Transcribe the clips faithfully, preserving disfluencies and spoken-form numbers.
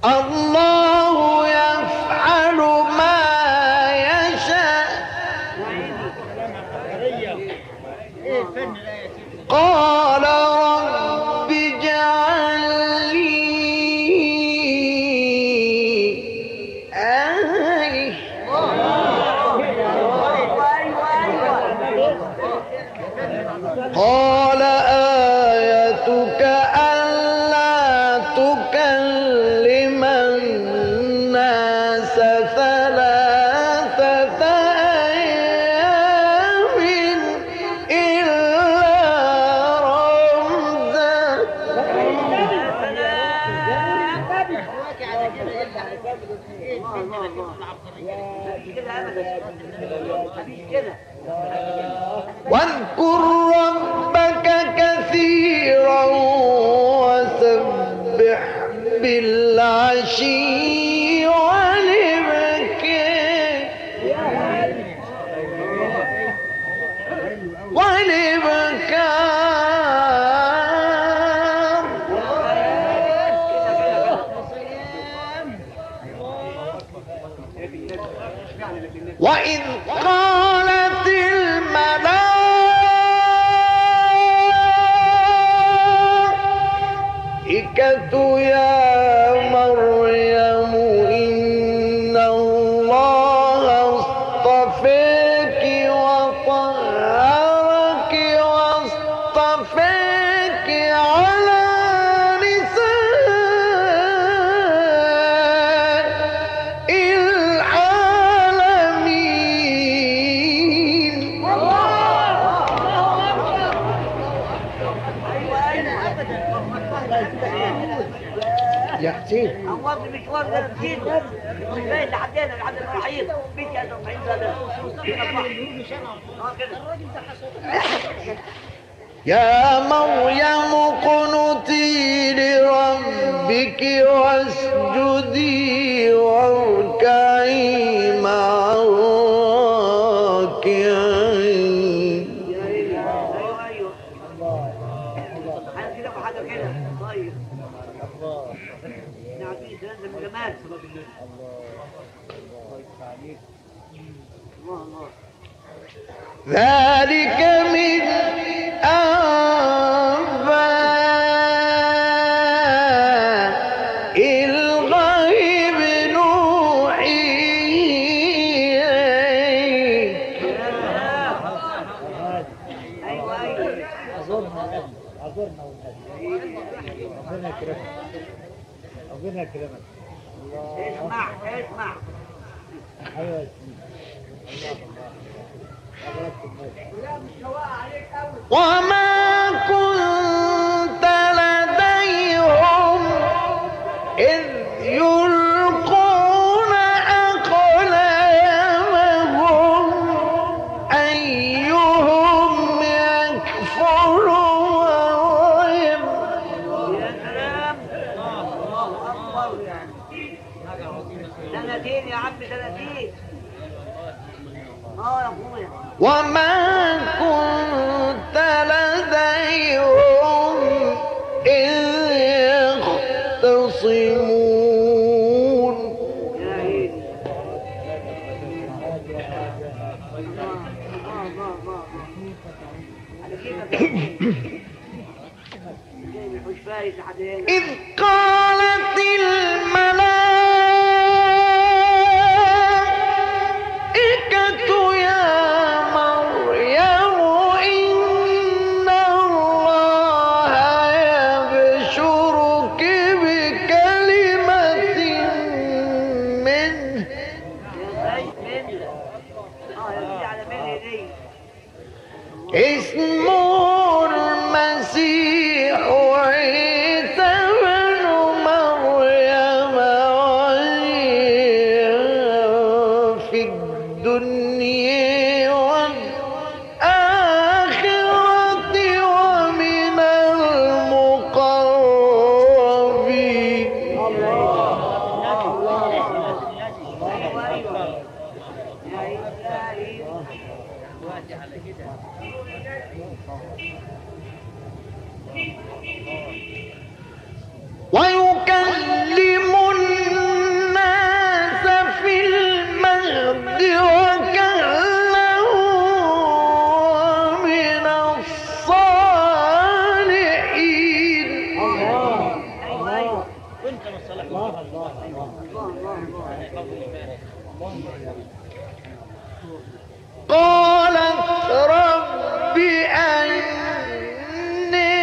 الله يفعل ما يشاء. قال رب اجعل لي آية. قال آيتك ألا تكلم الناس ثلاثة أيام إلا رمزا. واذكر ربك كثيرا وسبح بالعشي والإبكار والإبكار. وإذ قالت الملائكة يا مريم إن الله اصطفاك وطهرك واصطفاك على نساء العالمين. يحسين أول مشوار ثلاثين من بيت لحدينا لحد المراحيض بيتي أربعين سنة. يا مريم اقنتي لربك واسجدي واركعي مع الراكعين. أيوه أيوه حاجة كده وحاجة كده. طيب نعطيه سنة من جمال. الله الله. ذلك من أنباء الغيب نوحيه إليك. أيوه أيوه أعذرنا أعذرنا ربنا يكرمك ربنا يكرمك. اسمع اسمع. أيوة يا سيدي. وما كنت لديهم إذ يلقون أقلامهم أيهم يكفر مريم. يا سلام. الله أكبر. سنتين يا عم سنتين. اه يا اخويا. وما كنت لديهم إذ يختصمون. يا عيني. الله الله الله على كيفك يا جاي من حوش فايز لحد هنا. إذ قالت الملائكة يا مريم إن الله يبشرك بكلمة منه يا زيد مني. اه يا سيدي على مني دي. اسمه المسيح عيسى بن مريم وجيها في الدنيا والآخرة ومن المقربين. ايوه ايوه يا عيسى. ويكلم الله الله الله قالت رب أني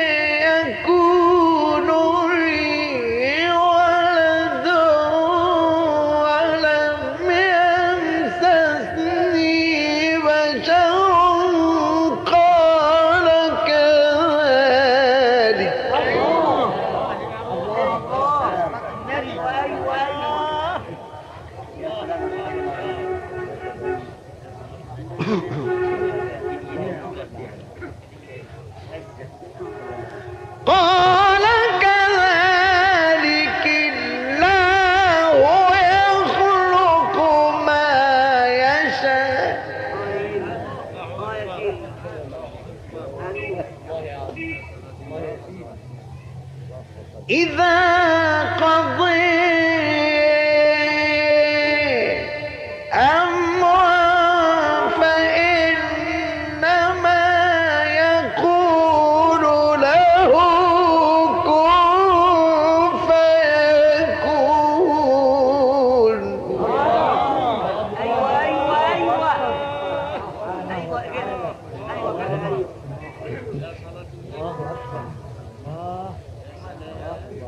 يكون لي ولد ولم يمسسني بشر قال كذلك قال كذلك الله يخلق ما يشاء إذا قضي أمرا فإنما يقول له كن فيكون ايوه ايوه ايوه ايوه كده ايوه كده الله أكبر الله أكبر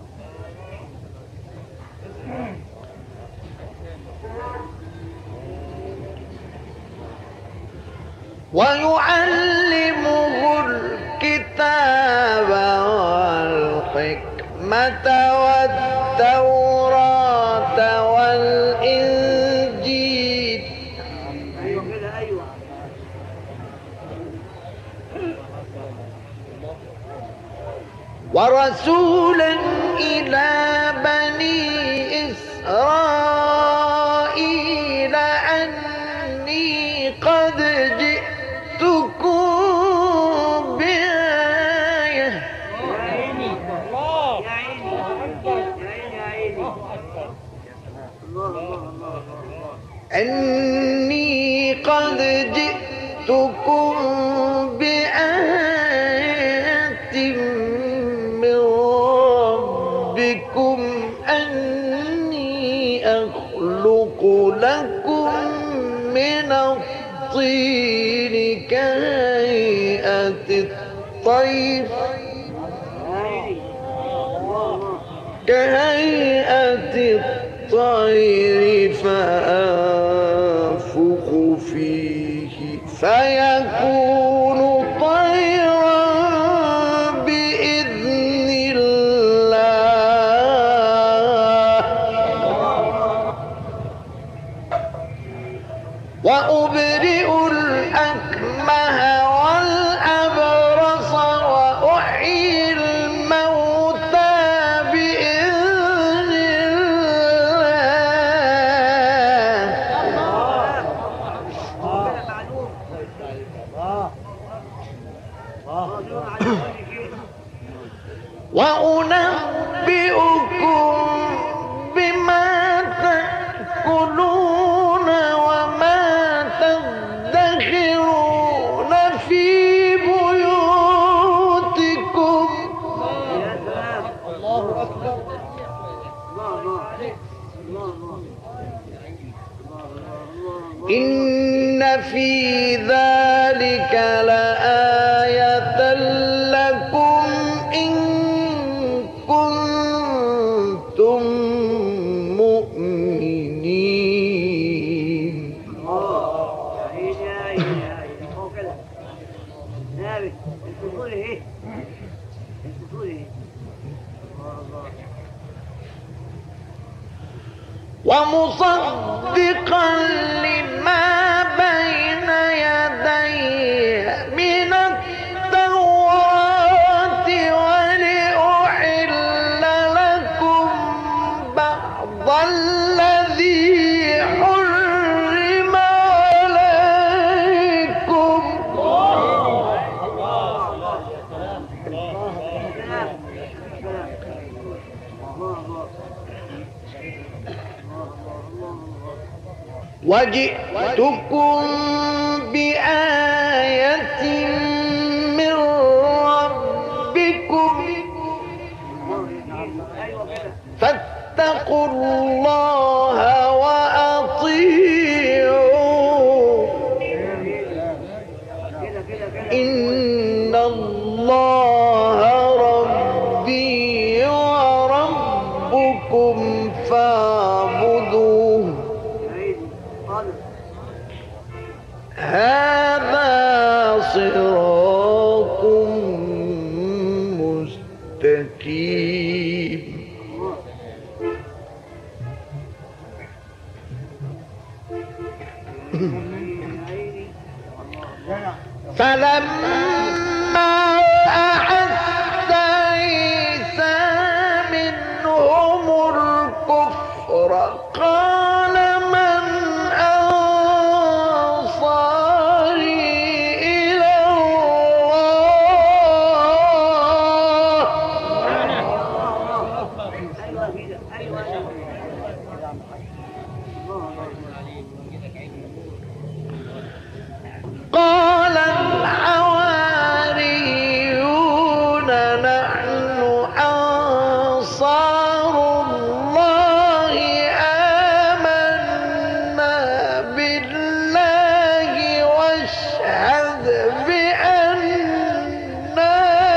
ويعلمه الكتاب والحكمة والتوراة والإنجيل ايوه كده ايوه ورسولا إلى بني إسرائيل أني قد جئتكم بآية يا عيني الله يا عيني يا عيني يا عيني الله الله الله الله أني قد جئتكم بآية من ربكم أني أخلق لكم من الطين كهيئة الطير كهيئة الطير فأنفخ فيه فيكون طيرا بإذن الله وأبرئ الأكمه والأبرص وأحيي الموتى بإذن الله معلوم الله الله على كل شيء وأنبئكم بما تأكلون وما تدخرون في بيوتكم يا سلام الله أكبر الله الله الله الله إن في ذلك لآية لكم إن كنتم مؤمنين الله يا عيني يا عيني يا عيني هو كده نابي انت تقولي ايه انت تقولي ايه الله ومصدقا لما بين يدي من التوراة ولأحل لكم بعض الذي حرم عليكم وجئتكم بآية من ربكم فاتقوا الله وأطيعوا إن الله ربي وربكم فاعبدوه هذا صراط مستقيم. فلما أحس عيسى منهم الكفر قال من أنصاري إلى قال الحواريون نحن أنصار الله آمنا بالله واشهد بأننا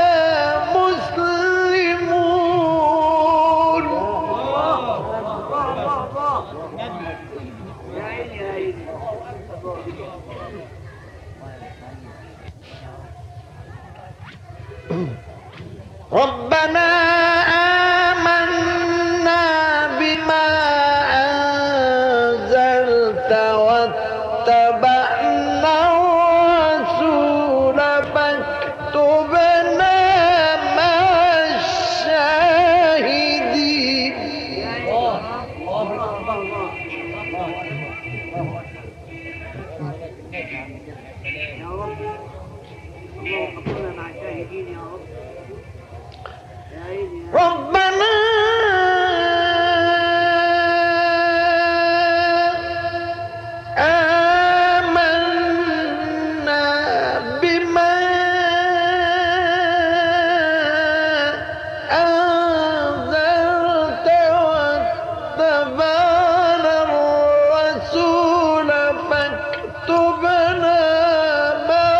مسلمون. ربنا آمنا بما أنزلت واتبعنا الرسول فاكتبنا مع الشاهدين. ربنا آمنا بما أنزلت واتبعنا الرسول فاكتبنا مع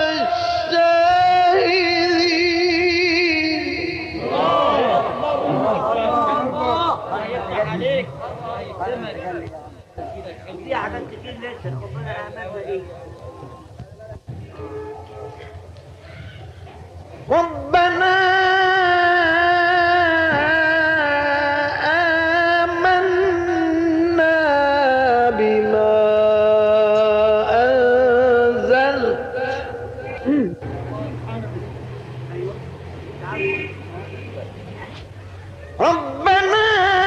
الشاهدين. عليك دي حاجات كتير لسه ربنا آمنا ايه. ربنا آمنا بما أنزلت ربنا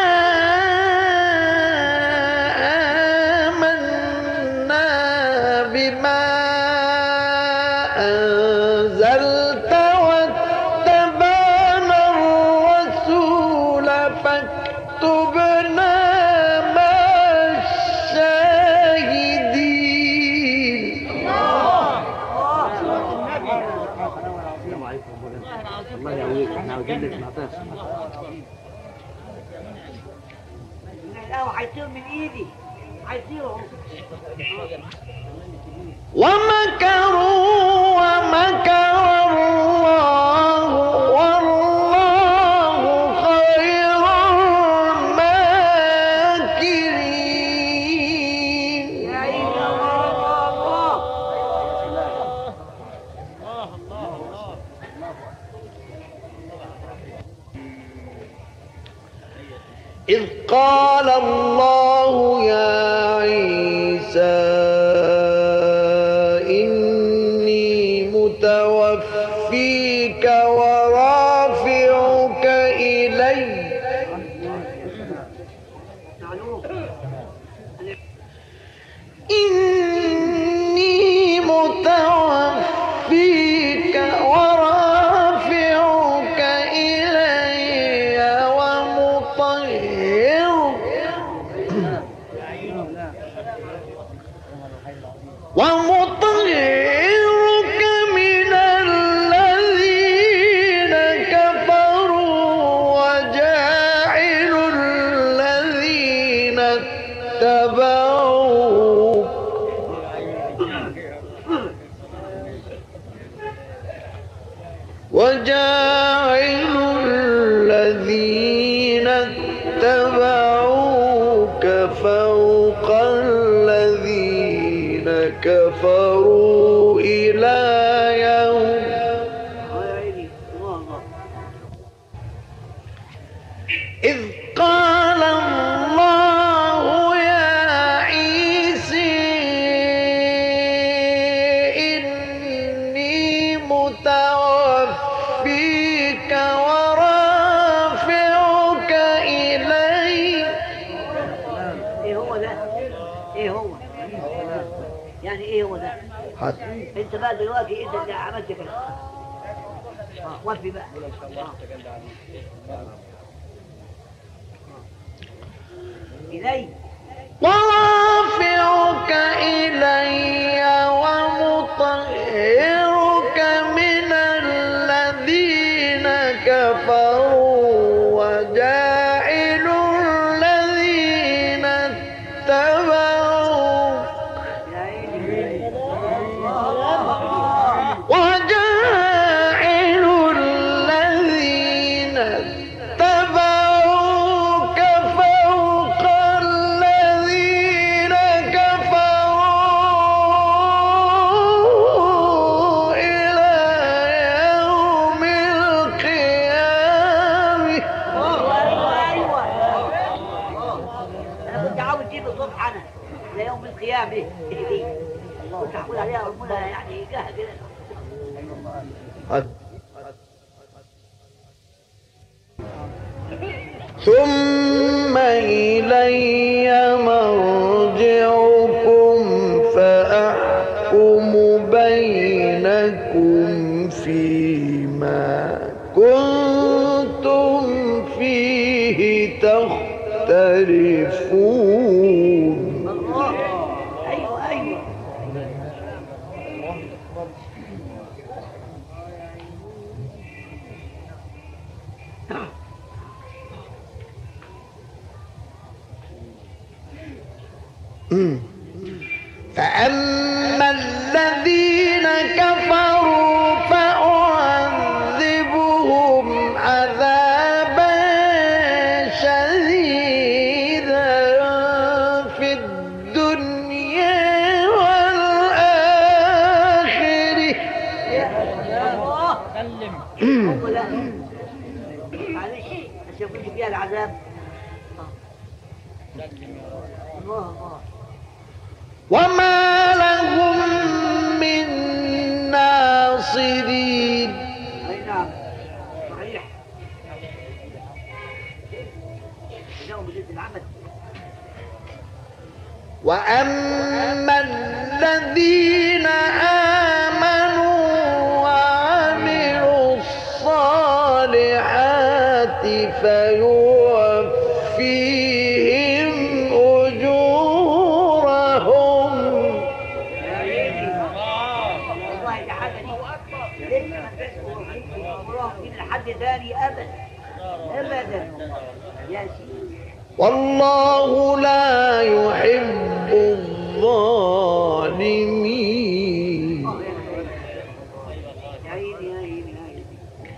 آمنا بما أنزلت واتبعنا الرسول فاكتبنا مع الشاهدين. الله يعويك احنا عاوزين نسمع بس. القهوة هيطير من ايدي هيطيروا. ومكروا ومكر الله والله خير الماكرين. يا عيني الله الله. إذ قال الله يا عيسى إني متوفيك ورافعك إلي إني متوفيك ورافعك إلي ومطهرك ومطهرك من الذين كفروا وجاعل اتبعوك فوق الذين كفروا إلى يوم إذ قال الله يا عيسى إني متوفيك ورافعك إلي. ايه هو ده؟ ايه هو؟ يعني ايه هو ده؟ انت بقى دلوقتي انت اللي عملت كده. اه وفي بقى. إلي ورافعك إلي ومطهرك من الذين كفروا وجاعل الذين اتبعوك وجاعل الذين اتبعوك فوق الذين كفروا إلى يوم القيامة. ايوه انا كنت عاوز اجيب الصبح انا ليوم القيامه دي كنت هقول عليها ربنا يعني جهه كده. ثم إلي مرجعكم فأحكم بينكم فيما كنتم فيه تختلفون. الله ايوه ايوه فأما الذين كفروا فأعذبهم عذابا شديدا في الدنيا والآخرة. هو ده معلش عشان كنت فيها العذاب. الله الله وما لهم من ناصرين. اي نعم صحيح لهم بجد العمل. وأما الذين آمنوا وعملوا الصالحات فيوفيهم أجورهم. والله دي حاجه دي لسه ما تذكرهم كده لحد ثاني ابدا ابدا يا سيدي. والله لا يحب الظالمين. يا عيني يا عيني يا عيني.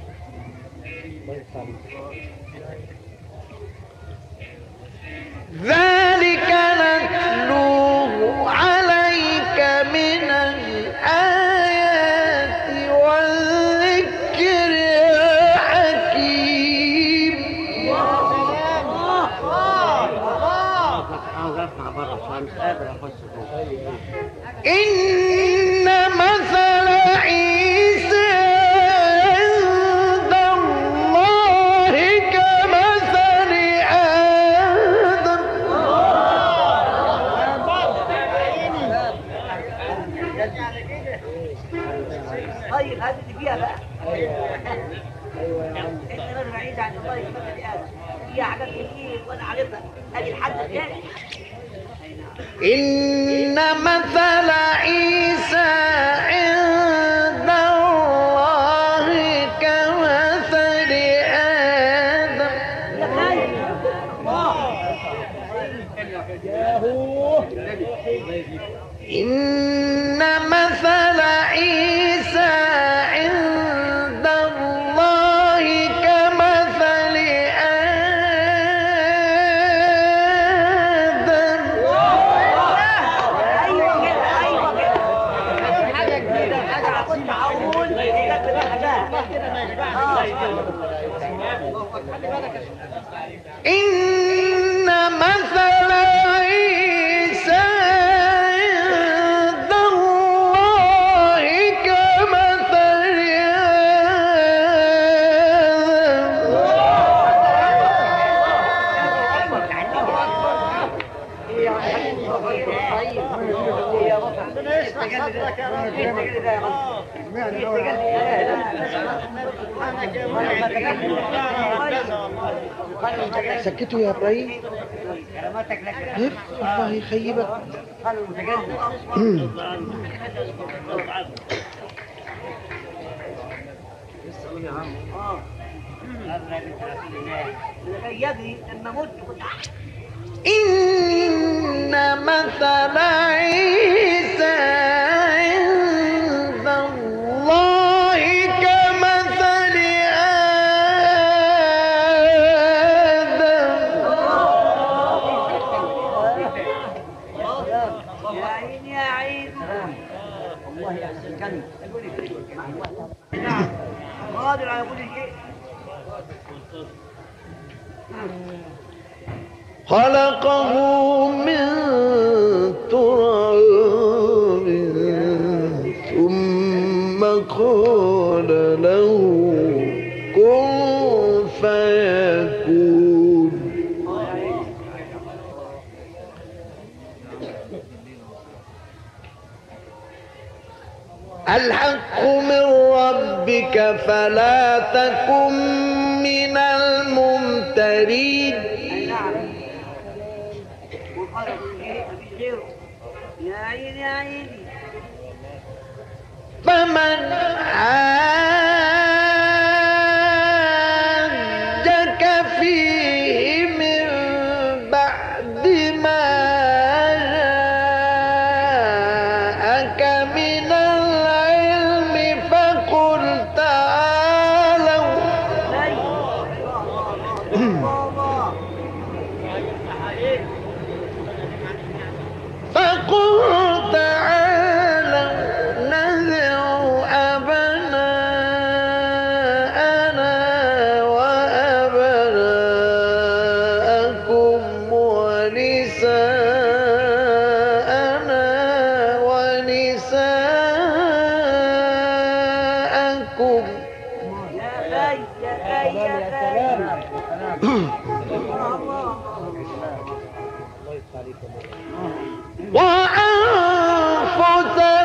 ذلك نتلوه عليك من الآيات والذكر الحكيم. إن مثل عيسى عند الله كمثل آدم. طيب هذه اللي فيها بقى. انت راجل بعيد عن الله كمثل آدم. فيها حاجات كتير وانا عارفها. ادي الحد الثاني. إن مثل عيسى عند الله كمثل آدم. إن مثل عيسى عند الله كمثل ربنا يشرح صدرك يا رب. سكتوا يا ابراهيم. كيف الله يخيبك. إن مثل عيسى عند الله كمثل آدم. يا عين يا عين الله يحسن كلمة. نعم قادر على كل شيء. خلقه من تراب ثم قال له كن فيكون. الحق من ربك فلا تكن من الممترين. يا عيني يا عيني. فمن حاجك فيه من بعد ما جاءك من العلم فقل تعالوا فقل تعالوا ندعو أبناءنا وأبناءكم ونساءنا ونساءكم يا بي يا بي يا بي. وأنفسنا